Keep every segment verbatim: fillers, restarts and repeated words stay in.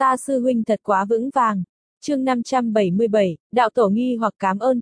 Ta sư huynh thật quá vững vàng. Chương năm trăm bảy mươi bảy, đạo tổ nghi hoặc cảm ơn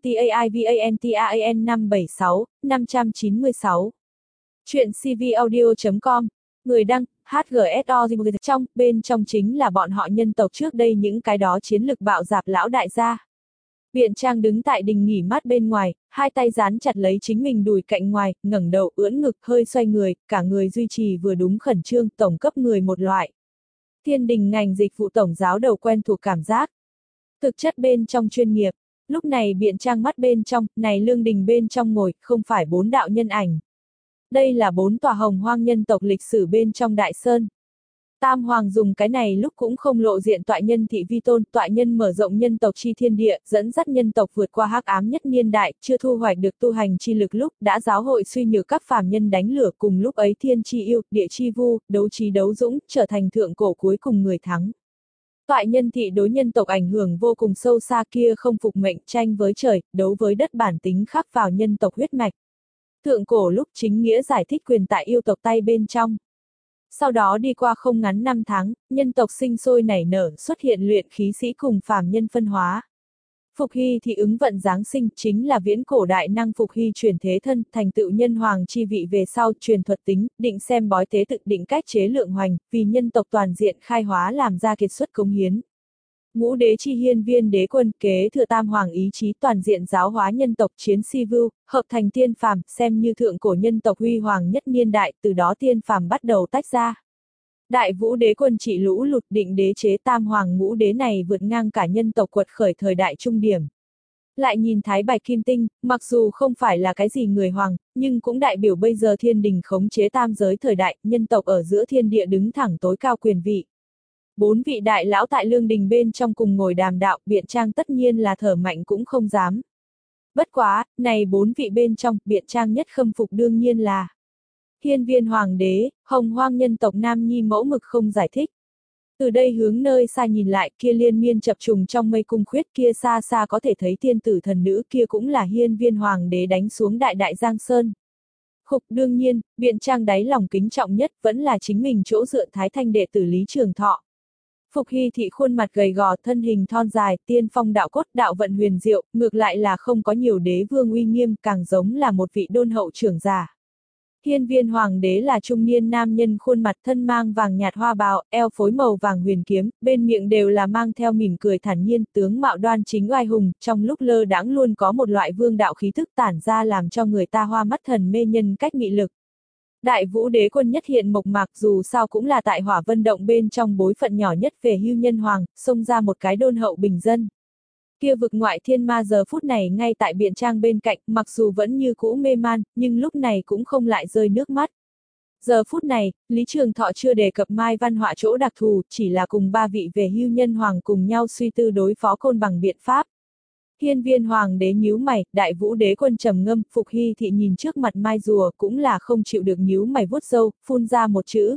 TAIVANTAN năm bảy sáu, năm trăm chín mươi sáu. Chuyện cvaudio chấm com. Người đăng, hát giê ét o trong, bên trong chính là bọn họ nhân tộc trước đây những cái đó chiến lực bạo dạp lão đại gia. Biện Trang đứng tại đình nghỉ mát bên ngoài, hai tay dán chặt lấy chính mình đùi cạnh ngoài, ngẩng đầu ưỡn ngực, hơi xoay người, cả người duy trì vừa đúng khẩn trương, tổng cấp người một loại. Thiên đình ngành dịch vụ tổng giáo đầu quen thuộc cảm giác. Thực chất bên trong chuyên nghiệp, lúc này Biện Trang mắt bên trong, này lương đình bên trong ngồi, không phải bốn đạo nhân ảnh. Đây là bốn tòa hồng hoang nhân tộc lịch sử bên trong Đại Sơn. Tam Hoàng dùng cái này lúc cũng không lộ diện toại nhân thị vi tôn, toại nhân mở rộng nhân tộc chi thiên địa, dẫn dắt nhân tộc vượt qua hắc ám nhất niên đại, chưa thu hoạch được tu hành chi lực lúc, đã giáo hội suy nhược các phàm nhân đánh lửa, cùng lúc ấy thiên chi yêu, địa chi vu, đấu trí đấu dũng, trở thành thượng cổ cuối cùng người thắng. Toại nhân thị đối nhân tộc ảnh hưởng vô cùng sâu xa kia không phục mệnh tranh với trời, đấu với đất bản tính khắc vào nhân tộc huyết mạch. Thượng cổ lúc chính nghĩa giải thích quyền tại yêu tộc tay bên trong. Sau đó đi qua không ngắn năm tháng, nhân tộc sinh sôi nảy nở xuất hiện luyện khí sĩ cùng phàm nhân phân hóa. Phục Hy thì ứng vận giáng sinh chính là viễn cổ đại năng Phục Hy chuyển thế thân, thành tựu nhân hoàng chi vị về sau truyền thuật tính, định xem bói tế tự định cách chế lượng hoành, vì nhân tộc toàn diện khai hóa làm ra kiệt xuất cống hiến. Ngũ đế chi hiên viên đế quân kế thừa tam hoàng ý chí toàn diện giáo hóa nhân tộc chiến si vưu, hợp thành tiên phàm, xem như thượng cổ nhân tộc huy hoàng nhất niên đại, từ đó tiên phàm bắt đầu tách ra. Đại vũ đế quân trị lũ lụt định đế chế tam hoàng ngũ đế này vượt ngang cả nhân tộc quật khởi thời đại trung điểm. Lại nhìn Thái Bạch Kim Tinh, mặc dù không phải là cái gì người hoàng, nhưng cũng đại biểu bây giờ thiên đình khống chế tam giới thời đại, nhân tộc ở giữa thiên địa đứng thẳng tối cao quyền vị. Bốn vị đại lão tại lương đình bên trong cùng ngồi đàm đạo, Biện Trang tất nhiên là thở mạnh cũng không dám. Bất quá, này bốn vị bên trong, Biện Trang nhất khâm phục đương nhiên là Hiên Viên Hoàng đế, hồng hoang nhân tộc Nam Nhi mẫu mực không giải thích. Từ đây hướng nơi xa nhìn lại, kia liên miên chập trùng trong mây cung khuyết, kia xa xa có thể thấy tiên tử thần nữ, kia cũng là Hiên Viên Hoàng đế đánh xuống đại đại Giang Sơn. Khục đương nhiên, Biện Trang đáy lòng kính trọng nhất vẫn là chính mình chỗ dựa Thái Thanh đệ tử Lý Trường Thọ. Phục Hy thị khuôn mặt gầy gò, thân hình thon dài, tiên phong đạo cốt, đạo vận huyền diệu, ngược lại là không có nhiều đế vương uy nghiêm, càng giống là một vị đôn hậu trưởng giả. Hiên Viên Hoàng đế là trung niên nam nhân khuôn mặt thân mang vàng nhạt hoa bào, eo phối màu vàng huyền kiếm, bên miệng đều là mang theo mỉm cười thản nhiên, tướng mạo đoan chính oai hùng, trong lúc lơ đãng luôn có một loại vương đạo khí thức tản ra làm cho người ta hoa mắt thần mê nhân cách nghị lực. Đại vũ đế quân nhất hiện mộc mạc, dù sao cũng là tại Hỏa Vân Động bên trong bối phận nhỏ nhất về hưu nhân hoàng, xông ra một cái đôn hậu bình dân. Kia vực ngoại thiên ma giờ phút này ngay tại Biện Trang bên cạnh, mặc dù vẫn như cũ mê man, nhưng lúc này cũng không lại rơi nước mắt. Giờ phút này, Lý Trường Thọ chưa đề cập Mai Văn Họa chỗ đặc thù, chỉ là cùng ba vị về hưu nhân hoàng cùng nhau suy tư đối phó côn bằng biện pháp. Hiên Viên Hoàng đế nhíu mày, đại vũ đế quân trầm ngâm, Phục Hy thị nhìn trước mặt mai rùa cũng là không chịu được nhíu mày vuốt râu, phun ra một chữ.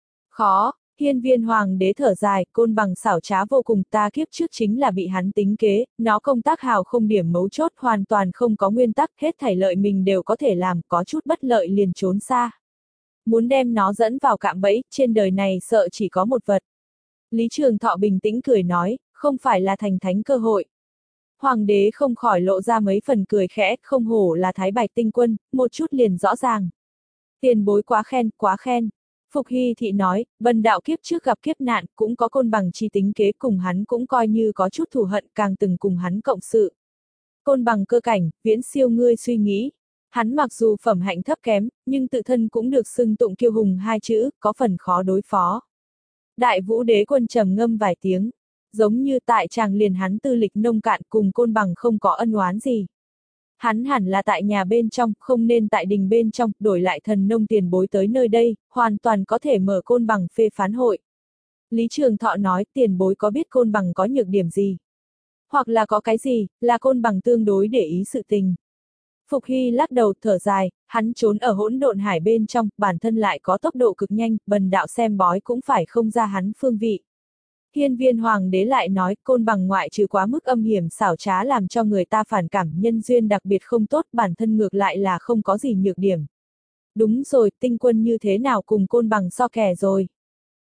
Khó. Hiên Viên Hoàng đế thở dài, côn bằng xảo trá vô cùng, ta kiếp trước chính là bị hắn tính kế, nó công tác hào không điểm mấu chốt, hoàn toàn không có nguyên tắc, hết thảy lợi mình đều có thể làm, có chút bất lợi liền trốn xa. Muốn đem nó dẫn vào cạm bẫy, trên đời này sợ chỉ có một vật. Lý Trường Thọ bình tĩnh cười nói, không phải là thành thánh cơ hội. Hoàng đế không khỏi lộ ra mấy phần cười khẽ, không hổ là Thái Bạch tinh quân, một chút liền rõ ràng. Tiền bối quá khen, quá khen. Phục Hy thị nói, bần đạo kiếp trước gặp kiếp nạn, cũng có côn bằng chi tính kế, cùng hắn cũng coi như có chút thù hận, càng từng cùng hắn cộng sự. Côn bằng cơ cảnh, viễn siêu ngươi suy nghĩ. Hắn mặc dù phẩm hạnh thấp kém, nhưng tự thân cũng được xưng tụng kiêu hùng hai chữ, có phần khó đối phó. Đại vũ đế quân trầm ngâm vài tiếng. Giống như tại chàng liền hắn tư lịch nông cạn, cùng côn bằng không có ân oán gì. Hắn hẳn là tại nhà bên trong, không nên tại đình bên trong, đổi lại thần nông tiền bối tới nơi đây, hoàn toàn có thể mở côn bằng phê phán hội. Lý Trường Thọ nói, tiền bối có biết côn bằng có nhược điểm gì? Hoặc là có cái gì, là côn bằng tương đối để ý sự tình. Phục Hy lắc đầu thở dài, hắn trốn ở hỗn độn hải bên trong, bản thân lại có tốc độ cực nhanh, bần đạo xem bói cũng phải không ra hắn phương vị. Hiên Viên Hoàng đế lại nói, côn bằng ngoại trừ quá mức âm hiểm xảo trá làm cho người ta phản cảm, nhân duyên đặc biệt không tốt, bản thân ngược lại là không có gì nhược điểm. Đúng rồi, tinh quân như thế nào cùng côn bằng so kè rồi.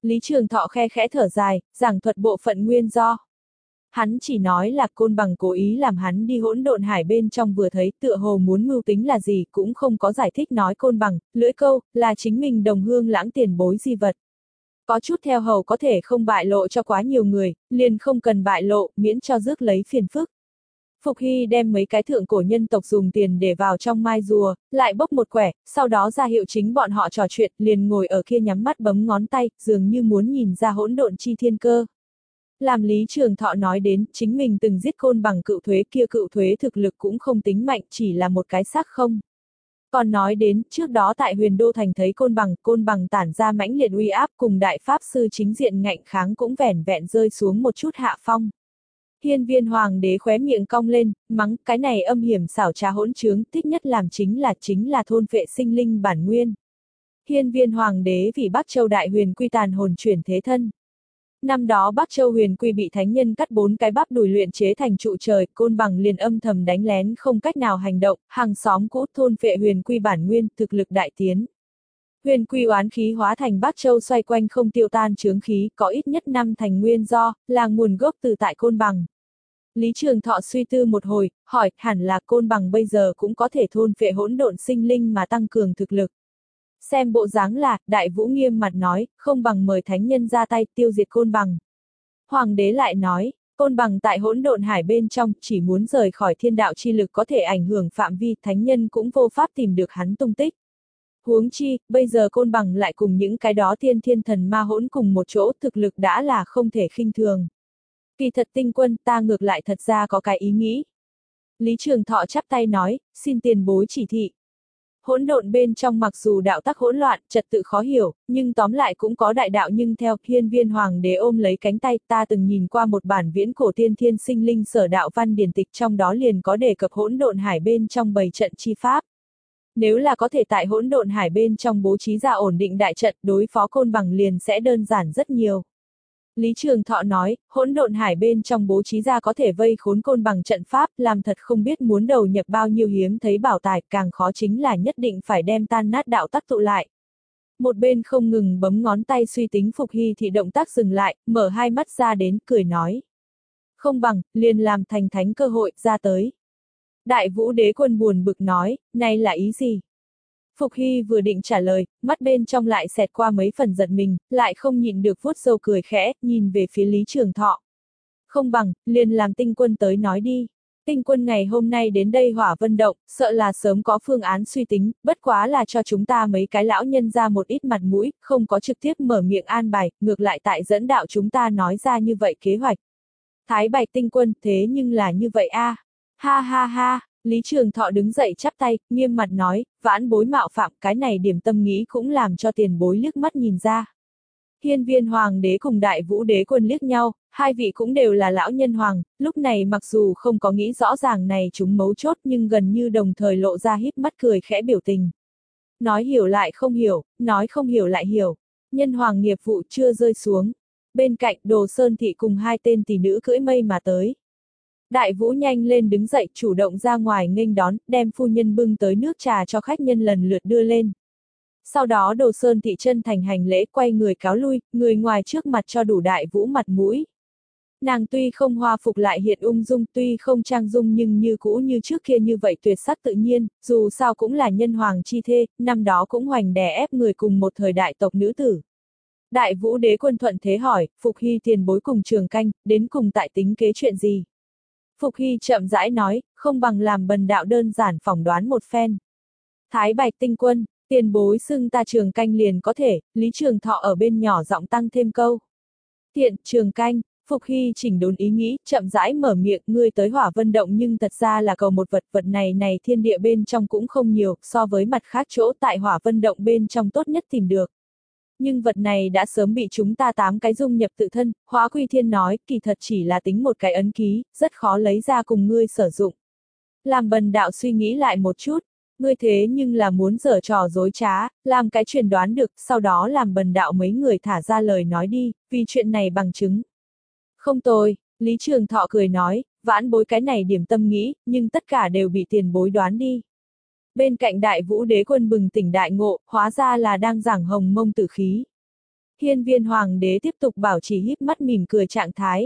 Lý Trường Thọ khe khẽ thở dài, giảng thuật bộ phận nguyên do. Hắn chỉ nói là Côn Bằng cố ý làm hắn đi hỗn độn hải bên trong vừa thấy tựa hồ muốn mưu tính là gì cũng không có giải thích nói Côn Bằng, lưỡi câu, là chính mình đồng hương lãng tiền bối di vật. Có chút theo hầu có thể không bại lộ cho quá nhiều người, liền không cần bại lộ, miễn cho rước lấy phiền phức. Phục Hy đem mấy cái thượng cổ nhân tộc dùng tiền để vào trong mai rùa, lại bốc một quẻ, sau đó ra hiệu chính bọn họ trò chuyện, liền ngồi ở kia nhắm mắt bấm ngón tay, dường như muốn nhìn ra hỗn độn chi thiên cơ. Làm Lý Trường Thọ nói đến, chính mình từng giết Côn Bằng cựu thuế kia cựu thuế thực lực cũng không tính mạnh, chỉ là một cái xác không. Còn nói đến, trước đó tại Huyền Đô Thành thấy Côn Bằng, Côn Bằng tản ra mãnh liệt uy áp cùng đại pháp sư chính diện ngạnh kháng cũng vẻn vẹn rơi xuống một chút hạ phong. Hiên Viên Hoàng đế khóe miệng cong lên, mắng, cái này âm hiểm xảo trá hỗn trướng, thích nhất làm chính là chính là thôn phệ sinh linh bản nguyên. Hiên Viên Hoàng đế vì Bắc Châu Đại Huyền Quy tàn hồn chuyển thế thân. Năm đó Bắc Châu Huyền Quy bị thánh nhân cắt bốn cái bắp đùi luyện chế thành trụ trời, Côn Bằng liền âm thầm đánh lén không cách nào hành động, hàng xóm cũ thôn phệ Huyền Quy bản nguyên, thực lực đại tiến. Huyền Quy oán khí hóa thành Bắc Châu xoay quanh không tiêu tan chướng khí, có ít nhất năm thành nguyên do, là nguồn gốc từ tại Côn Bằng. Lý Trường Thọ suy tư một hồi, hỏi, hẳn là Côn Bằng bây giờ cũng có thể thôn phệ hỗn độn sinh linh mà tăng cường thực lực. Xem bộ dáng là, Đại Vũ nghiêm mặt nói, không bằng mời thánh nhân ra tay tiêu diệt Côn Bằng. Hoàng đế lại nói, Côn Bằng tại hỗn độn hải bên trong, chỉ muốn rời khỏi thiên đạo chi lực có thể ảnh hưởng phạm vi, thánh nhân cũng vô pháp tìm được hắn tung tích. Huống chi, bây giờ Côn Bằng lại cùng những cái đó thiên thiên thần ma hỗn cùng một chỗ, thực lực đã là không thể khinh thường. Kỳ thật Tinh Quân, ta ngược lại thật ra có cái ý nghĩ. Lý Trường Thọ chắp tay nói, xin tiền bối chỉ thị. Hỗn độn bên trong mặc dù đạo tắc hỗn loạn, trật tự khó hiểu, nhưng tóm lại cũng có đại đạo nhưng theo Hiên Viên Hoàng đế ôm lấy cánh tay, ta từng nhìn qua một bản viễn cổ tiên thiên sinh linh sở đạo văn điển tịch, trong đó liền có đề cập hỗn độn hải bên trong bày trận chi pháp. Nếu là có thể tại hỗn độn hải bên trong bố trí ra ổn định đại trận, đối phó Côn Bằng liền sẽ đơn giản rất nhiều. Lý Trường Thọ nói, hỗn độn hải bên trong bố trí ra có thể vây khốn Côn Bằng trận pháp, làm thật không biết muốn đầu nhập bao nhiêu hiếm thấy bảo tài, càng khó chính là nhất định phải đem tan nát đạo tắc tụ lại. Một bên không ngừng bấm ngón tay suy tính Phục Hy thì động tác dừng lại, mở hai mắt ra đến, cười nói. Không bằng, liền làm thành thánh cơ hội, ra tới. Đại Vũ đế quân buồn bực nói, này là ý gì? Phục Hy vừa định trả lời, mắt bên trong lại xẹt qua mấy phần giật mình, lại không nhịn được vuốt râu cười khẽ, nhìn về phía Lý Trường Thọ. Không bằng, liền làm Tinh Quân tới nói đi. Tinh Quân ngày hôm nay đến đây Hỏa Vân Động, sợ là sớm có phương án suy tính, bất quá là cho chúng ta mấy cái lão nhân ra một ít mặt mũi, không có trực tiếp mở miệng an bài, ngược lại tại dẫn đạo chúng ta nói ra như vậy kế hoạch. Thái Bạch Tinh Quân, thế nhưng là như vậy a. À. Ha ha ha. Lý Trường Thọ đứng dậy chắp tay, nghiêm mặt nói, vãn bối mạo phạm, cái này điểm tâm nghĩ cũng làm cho tiền bối liếc mắt nhìn ra. Hiên Viên Hoàng đế cùng Đại Vũ đế quân liếc nhau, hai vị cũng đều là lão nhân hoàng, lúc này mặc dù không có nghĩ rõ ràng này chúng mấu chốt nhưng gần như đồng thời lộ ra híp mắt cười khẽ biểu tình. Nói hiểu lại không hiểu, nói không hiểu lại hiểu, nhân hoàng nghiệp vụ chưa rơi xuống. Bên cạnh Đồ Sơn Thị cùng hai tên tỷ nữ cưỡi mây mà tới. Đại Vũ nhanh lên đứng dậy, chủ động ra ngoài nghênh đón, đem phu nhân bưng tới nước trà cho khách nhân lần lượt đưa lên. Sau đó Đồ Sơn Thị chân thành hành lễ, quay người cáo lui, người ngoài trước mặt cho đủ Đại Vũ mặt mũi. Nàng tuy không hoa phục lại hiện ung dung, tuy không trang dung nhưng như cũ như trước kia như vậy tuyệt sắc tự nhiên, dù sao cũng là nhân hoàng chi thê, năm đó cũng hoành đè ép người cùng một thời đại tộc nữ tử. Đại Vũ đế quân thuận thế hỏi, Phục Hy tiền bối cùng Trường Canh, đến cùng tại tính kế chuyện gì? Phục Hy chậm rãi nói, không bằng làm bần đạo đơn giản phỏng đoán một phen. Thái Bạch Tinh Quân, tiền bối xưng ta Trường Canh liền có thể, Lý Trường Thọ ở bên nhỏ giọng tăng thêm câu. Tiện, Trường Canh, Phục Hy chỉnh đốn ý nghĩ, chậm rãi mở miệng, ngươi tới Hỏa Vân Động nhưng thật ra là cầu một vật, vật này này thiên địa bên trong cũng không nhiều, so với mặt khác chỗ tại Hỏa Vân Động bên trong tốt nhất tìm được. Nhưng vật này đã sớm bị chúng ta tám cái dung nhập tự thân, Hóa Quy Thiên nói, kỳ thật chỉ là tính một cái ấn ký, rất khó lấy ra cùng ngươi sử dụng. Làm bần đạo suy nghĩ lại một chút, ngươi thế nhưng là muốn giở trò dối trá, làm cái truyền đoán được, sau đó làm bần đạo mấy người thả ra lời nói đi, vì chuyện này bằng chứng. Không tồi, Lý Trường Thọ cười nói, vãn bối cái này điểm tâm nghĩ, nhưng tất cả đều bị tiền bối đoán đi. Bên cạnh Đại Vũ đế quân bừng tỉnh đại ngộ, hóa ra là đang giảng hồng mông tử khí. Hiên viên hoàng đế tiếp tục bảo trì híp mắt mỉm cười trạng thái.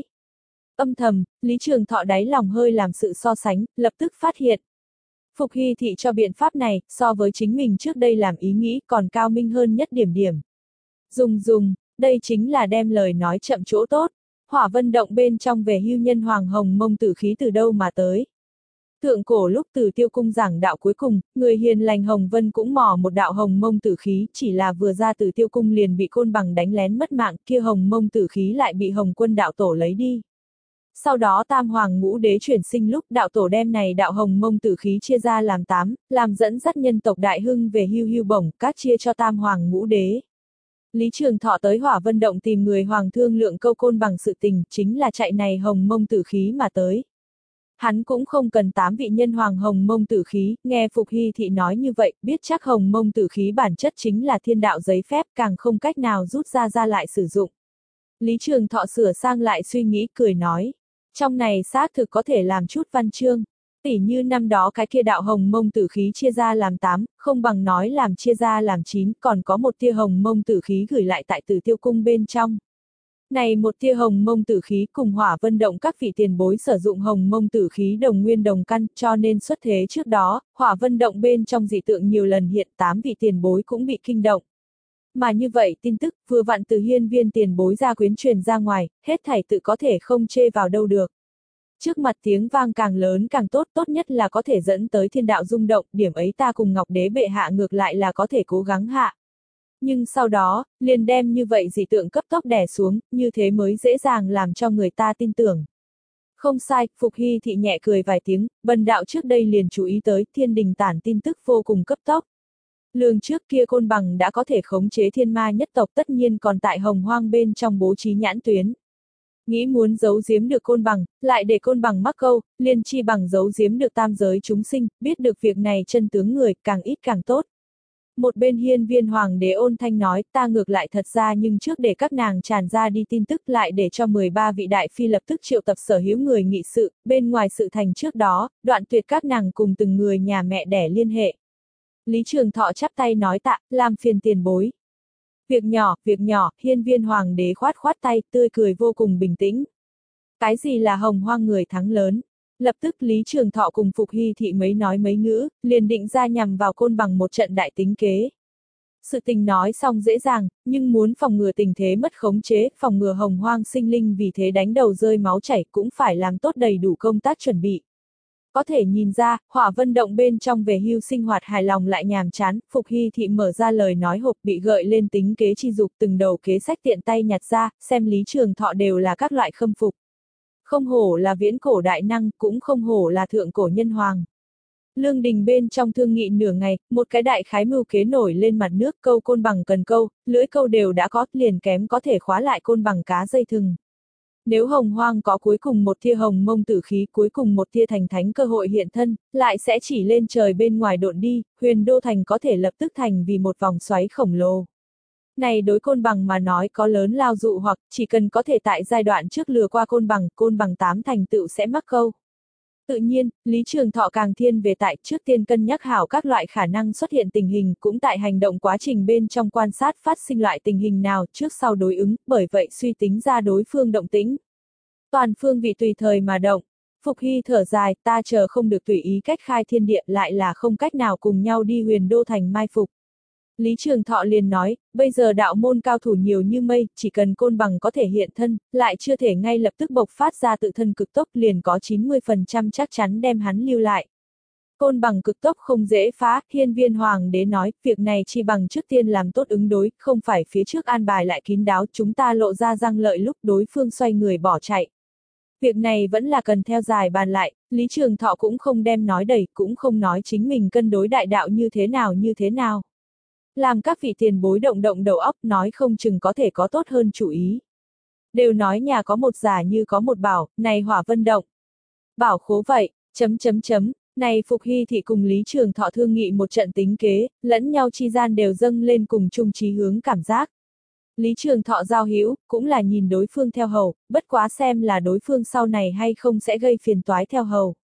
Âm thầm, Lý Trường Thọ đáy lòng hơi làm sự so sánh, lập tức phát hiện. Phục Hy thị cho biện pháp này, so với chính mình trước đây làm ý nghĩ còn cao minh hơn nhất điểm điểm. Dùng dùng, đây chính là đem lời nói chậm chỗ tốt. Hỏa Vân động bên trong về hưu nhân hoàng hồng mông tử khí từ đâu mà tới. Thượng cổ lúc Từ Tiêu cung giảng đạo cuối cùng, người hiền lành Hồng Vân cũng mò một đạo hồng mông tử khí, chỉ là vừa ra Từ Tiêu cung liền bị Côn Bằng đánh lén mất mạng, kia hồng mông tử khí lại bị Hồng Quân đạo tổ lấy đi. Sau đó Tam Hoàng Ngũ Đế chuyển sinh lúc đạo tổ đem này đạo hồng mông tử khí chia ra làm tám, làm dẫn dắt nhân tộc đại hưng về hưu hưu bổng, các chia cho Tam Hoàng Ngũ Đế. Lý Trường Thọ tới Hỏa Vân động tìm người hoàng thương lượng câu Côn Bằng sự tình, chính là chạy này hồng mông tử khí mà tới. Hắn cũng không cần tám vị nhân hoàng hồng mông tử khí, nghe Phục Hy thị nói như vậy, biết chắc hồng mông tử khí bản chất chính là thiên đạo giấy phép, càng không cách nào rút ra ra lại sử dụng. Lý Trường Thọ sửa sang lại suy nghĩ cười nói, trong này xác thực có thể làm chút văn chương, tỉ như năm đó cái kia đạo hồng mông tử khí chia ra làm tám, không bằng nói làm chia ra làm chín, còn có một tia hồng mông tử khí gửi lại tại Từ Tiêu cung bên trong. Này một tia hồng mông tử khí cùng Hỏa Vân động các vị tiền bối sử dụng hồng mông tử khí đồng nguyên đồng căn, cho nên xuất thế trước đó, Hỏa Vân động bên trong dị tượng nhiều lần hiện tám vị tiền bối cũng bị kinh động. Mà như vậy tin tức vừa vặn từ hiên viên tiền bối gia quyến truyền ra ngoài, hết thảy tự có thể không chê vào đâu được. Trước mặt tiếng vang càng lớn càng tốt, tốt nhất là có thể dẫn tới thiên đạo rung động, điểm ấy ta cùng Ngọc Đế bệ hạ ngược lại là có thể cố gắng hạ. Nhưng sau đó, liền đem như vậy dị tượng cấp tốc đè xuống, như thế mới dễ dàng làm cho người ta tin tưởng. Không sai, Phục Hy thị nhẹ cười vài tiếng, bần đạo trước đây liền chú ý tới thiên đình tản tin tức vô cùng cấp tốc. Lường trước kia Côn Bằng đã có thể khống chế thiên ma nhất tộc tất nhiên còn tại hồng hoang bên trong bố trí nhãn tuyến. Nghĩ muốn giấu giếm được Côn Bằng, lại để Côn Bằng mắc câu, liền chi bằng giấu giếm được tam giới chúng sinh, biết được việc này chân tướng người, càng ít càng tốt. Một bên hiên viên hoàng đế ôn thanh nói, ta ngược lại thật ra nhưng trước để các nàng tràn ra đi tin tức lại để cho mười ba vị đại phi lập tức triệu tập sở hữu người nghị sự, bên ngoài sự thành trước đó, đoạn tuyệt các nàng cùng từng người nhà mẹ đẻ liên hệ. Lý Trường Thọ chắp tay nói tạ, làm phiền tiền bối. Việc nhỏ, việc nhỏ, hiên viên hoàng đế khoát khoát tay, tươi cười vô cùng bình tĩnh. Cái gì là hồng hoang người thắng lớn? Lập tức Lý Trường Thọ cùng Phục Hy thị mấy nói mấy ngữ, liền định ra nhằm vào Côn Bằng một trận đại tính kế. Sự tình nói xong dễ dàng, nhưng muốn phòng ngừa tình thế mất khống chế, phòng ngừa hồng hoang sinh linh vì thế đánh đầu rơi máu chảy cũng phải làm tốt đầy đủ công tác chuẩn bị. Có thể nhìn ra, Hỏa Vân động bên trong về hưu sinh hoạt hài lòng lại nhàm chán, Phục Hy thị mở ra lời nói hộp bị gợi lên tính kế chi dục từng đầu kế sách tiện tay nhặt ra, xem Lý Trường Thọ đều là các loại khâm phục. Không hổ là viễn cổ đại năng, cũng không hổ là thượng cổ nhân hoàng. Lương đình bên trong thương nghị nửa ngày, một cái đại khái mưu kế nổi lên mặt nước, câu Côn Bằng cần câu, lưỡi câu đều đã có, liền kém có thể khóa lại Côn Bằng cá dây thừng. Nếu hồng hoang có cuối cùng một tia hồng mông tử khí, cuối cùng một tia thành thánh cơ hội hiện thân, lại sẽ chỉ lên trời bên ngoài độn đi, huyền đô thành có thể lập tức thành vì một vòng xoáy khổng lồ. Này đối Côn Bằng mà nói có lớn lao dụ hoặc, chỉ cần có thể tại giai đoạn trước lừa qua Côn Bằng, Côn Bằng tám thành tựu sẽ mắc câu. Tự nhiên, Lý Trường Thọ càng thiên về tại trước tiên cân nhắc hảo các loại khả năng xuất hiện tình hình, cũng tại hành động quá trình bên trong quan sát phát sinh loại tình hình nào trước sau đối ứng, bởi vậy suy tính ra đối phương động tĩnh. Toàn phương vị tùy thời mà động. Phục Hy thở dài, ta chờ không được tùy ý cách khai thiên địa lại là không cách nào cùng nhau đi huyền đô thành mai phục. Lý Trường Thọ liền nói, bây giờ đạo môn cao thủ nhiều như mây, chỉ cần Côn Bằng có thể hiện thân, lại chưa thể ngay lập tức bộc phát ra tự thân cực tốc liền có chín mươi phần trăm chắc chắn đem hắn lưu lại. Côn Bằng cực tốc không dễ phá, hiên viên hoàng đế nói, việc này chi bằng trước tiên làm tốt ứng đối, không phải phía trước an bài lại kín đáo chúng ta lộ ra răng lợi lúc đối phương xoay người bỏ chạy. Việc này vẫn là cần theo dài bàn lại, Lý Trường Thọ cũng không đem nói đầy, cũng không nói chính mình cân đối đại đạo như thế nào như thế nào. Làm các vị tiền bối động động đầu óc nói không chừng có thể có tốt hơn chủ ý. Đều nói nhà có một giả như có một bảo, này Hỏa Vân động. Bảo khố vậy, chấm chấm chấm, này Phục Hy thị cùng Lý Trường Thọ thương nghị một trận tính kế, lẫn nhau chi gian đều dâng lên cùng chung chí hướng cảm giác. Lý Trường Thọ giao hữu, cũng là nhìn đối phương theo hầu, bất quá xem là đối phương sau này hay không sẽ gây phiền toái theo hầu.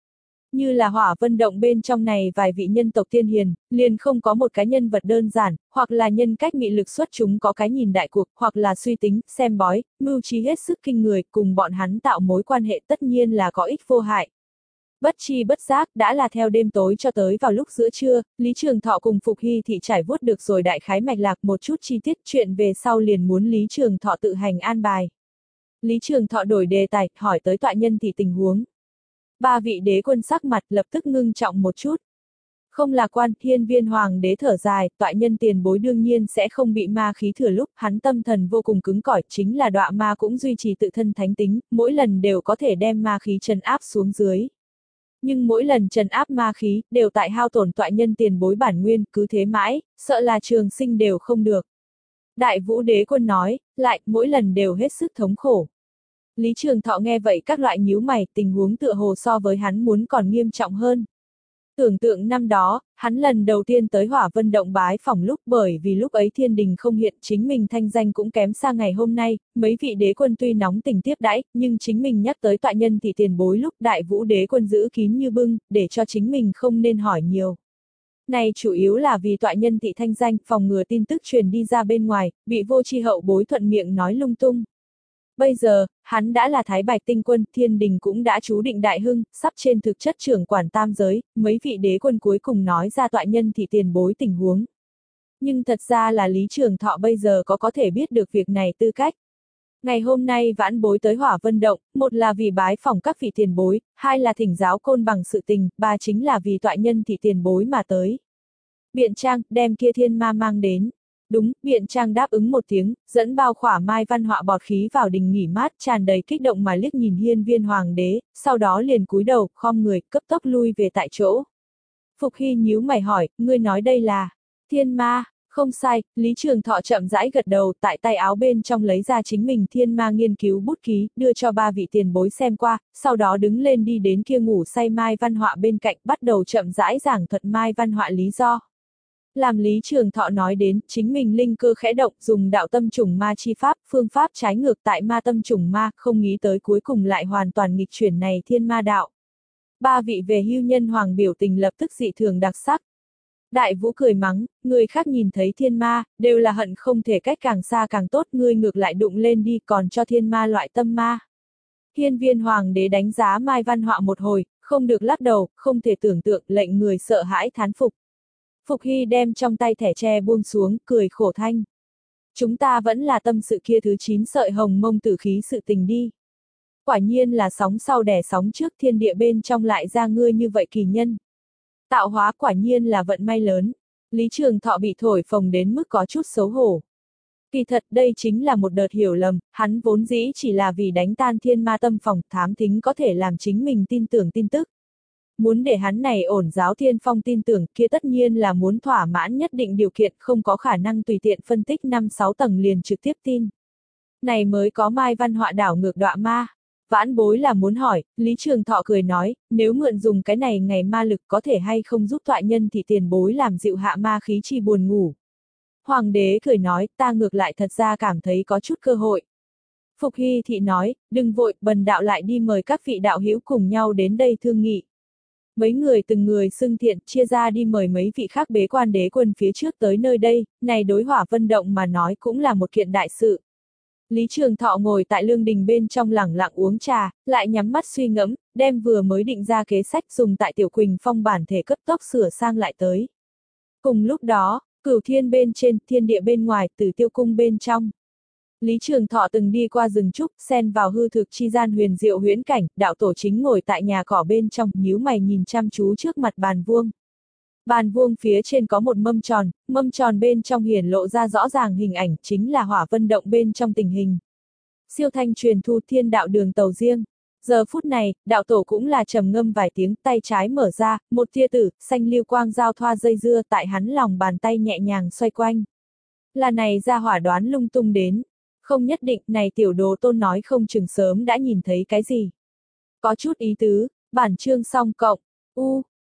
Như là Hỏa Vân Động bên trong này vài vị nhân tộc thiên hiền, liền không có một cái nhân vật đơn giản, hoặc là nhân cách nghị lực xuất chúng có cái nhìn đại cuộc, hoặc là suy tính, xem bói, mưu trí hết sức kinh người, cùng bọn hắn tạo mối quan hệ tất nhiên là có ích vô hại. Bất chi bất giác, đã là theo đêm tối cho tới vào lúc giữa trưa, Lý Trường Thọ cùng Phục Hy Thị trải vuốt được rồi đại khái mạch lạc một chút chi tiết, chuyện về sau liền muốn Lý Trường Thọ tự hành an bài. Lý Trường Thọ đổi đề tài, hỏi tới tọa nhân thị tình huống. Ba vị đế quân sắc mặt lập tức ngưng trọng một chút. Không lạc quan, Hiên Viên Hoàng đế thở dài, tọa nhân tiền bối đương nhiên sẽ không bị ma khí thừa lúc, hắn tâm thần vô cùng cứng cỏi, chính là đọa ma cũng duy trì tự thân thánh tính, mỗi lần đều có thể đem ma khí trấn áp xuống dưới. Nhưng mỗi lần trấn áp ma khí, đều tại hao tổn tọa nhân tiền bối bản nguyên, cứ thế mãi, sợ là trường sinh đều không được. Đại Vũ đế quân nói, lại, mỗi lần đều hết sức thống khổ. Lý Trường Thọ nghe vậy các loại nhíu mày, tình huống tựa hồ so với hắn muốn còn nghiêm trọng hơn. Tưởng tượng năm đó, hắn lần đầu tiên tới Hỏa Vân Động bái phỏng lúc bởi vì lúc ấy thiên đình không hiện, chính mình thanh danh cũng kém xa ngày hôm nay, mấy vị đế quân tuy nóng tình tiếp đãi, nhưng chính mình nhắc tới tọa nhân thì tiền bối lúc Đại Vũ đế quân giữ kín như bưng, để cho chính mình không nên hỏi nhiều. Này chủ yếu là vì tọa nhân thị thanh danh, phòng ngừa tin tức truyền đi ra bên ngoài, bị vô tri hậu bối thuận miệng nói lung tung. Bây giờ, hắn đã là Thái Bạch Tinh Quân, thiên đình cũng đã chú định đại hưng, sắp trên thực chất trưởng quản tam giới, mấy vị đế quân cuối cùng nói ra tọa nhân thị tiền bối tình huống. Nhưng thật ra là Lý Trường Thọ bây giờ có có thể biết được việc này tư cách. Ngày hôm nay vãn bối tới Hỏa Vân Động, một là vì bái phỏng các vị tiền bối, hai là thỉnh giáo côn bằng sự tình, ba chính là vì tọa nhân thị tiền bối mà tới. Biện Trang, đem kia thiên ma mang đến. Đúng, Biện Trang đáp ứng một tiếng, dẫn bao khỏa mai văn họa bọt khí vào đình nghỉ mát, tràn đầy kích động mà liếc nhìn Hiên Viên Hoàng đế, sau đó liền cúi đầu, khom người, cấp tốc lui về tại chỗ. Phục Hy nhíu mày hỏi, ngươi nói đây là thiên ma? Không sai, Lý Trường Thọ chậm rãi gật đầu, tại tay áo bên trong lấy ra chính mình thiên ma nghiên cứu bút ký, đưa cho ba vị tiền bối xem qua, sau đó đứng lên đi đến kia ngủ say mai văn họa bên cạnh, bắt đầu chậm rãi giảng thuật mai văn họa lý do. Làm Lý Trường Thọ nói đến, chính mình linh cơ khẽ động, dùng đạo tâm trùng ma chi pháp, phương pháp trái ngược tại ma tâm trùng ma, không nghĩ tới cuối cùng lại hoàn toàn nghịch chuyển này thiên ma đạo. Ba vị về hưu nhân hoàng biểu tình lập tức dị thường đặc sắc. Đại Vũ cười mắng, người khác nhìn thấy thiên ma, đều là hận không thể cách càng xa càng tốt, ngươi ngược lại đụng lên đi còn cho thiên ma loại tâm ma. Hiên Viên Hoàng đế đánh giá mai văn họa một hồi, không được lắc đầu, không thể tưởng tượng, lệnh người sợ hãi thán phục. Phục Hy đem trong tay thẻ tre buông xuống, cười khổ thanh. Chúng ta vẫn là tâm sự kia thứ chín sợi hồng mông tử khí sự tình đi. Quả nhiên là sóng sau đẻ sóng trước, thiên địa bên trong lại ra ngươi như vậy kỳ nhân. Tạo hóa quả nhiên là vận may lớn. Lý Trường Thọ bị thổi phồng đến mức có chút xấu hổ. Kỳ thật đây chính là một đợt hiểu lầm, hắn vốn dĩ chỉ là vì đánh tan thiên ma tâm phòng, thám thính có thể làm chính mình tin tưởng tin tức. Muốn để hắn này ổn giáo thiên phong tin tưởng, kia tất nhiên là muốn thỏa mãn nhất định điều kiện, không có khả năng tùy tiện phân tích năm sáu tầng liền trực tiếp tin. Này mới có mai văn họa đảo ngược đọa ma. Vãn bối là muốn hỏi, Lý Trường Thọ cười nói, nếu mượn dùng cái này ngày ma lực có thể hay không giúp tọa nhân thì tiền bối làm dịu hạ ma khí chi buồn ngủ. Hoàng đế cười nói, ta ngược lại thật ra cảm thấy có chút cơ hội. Phục Hy Thị nói, đừng vội, bần đạo lại đi mời các vị đạo hữu cùng nhau đến đây thương nghị. Mấy người từng người xưng thiện, chia ra đi mời mấy vị khác bế quan đế quân phía trước tới nơi đây, này đối Hỏa Vân Động mà nói cũng là một kiện đại sự. Lý Trường Thọ ngồi tại lương đình bên trong lẳng lặng uống trà, lại nhắm mắt suy ngẫm, đem vừa mới định ra kế sách dùng tại Tiểu Quỳnh Phong bản thể cấp tốc sửa sang lại tới. Cùng lúc đó, Cửu Thiên bên trên, thiên địa bên ngoài, Tử Tiêu cung bên trong. Lý Trường Thọ từng đi qua rừng trúc, xen vào hư thực chi gian huyền diệu huyễn cảnh, đạo tổ chính ngồi tại nhà cỏ bên trong, nhíu mày nhìn chăm chú trước mặt bàn vuông. Bàn vuông phía trên có một mâm tròn, mâm tròn bên trong hiển lộ ra rõ ràng hình ảnh, chính là Hỏa Vân Động bên trong tình hình. Siêu thanh truyền thu thiên đạo đường tàu riêng. Giờ phút này, đạo tổ cũng là trầm ngâm vài tiếng, tay trái mở ra, một tia tử, xanh lưu quang giao thoa dây dưa tại hắn lòng bàn tay nhẹ nhàng xoay quanh. Là này ra hỏa đoán lung tung đến. Không nhất định, này tiểu đồ tôn nói không chừng sớm đã nhìn thấy cái gì. Có chút ý tứ, bản chương xong cộng, u,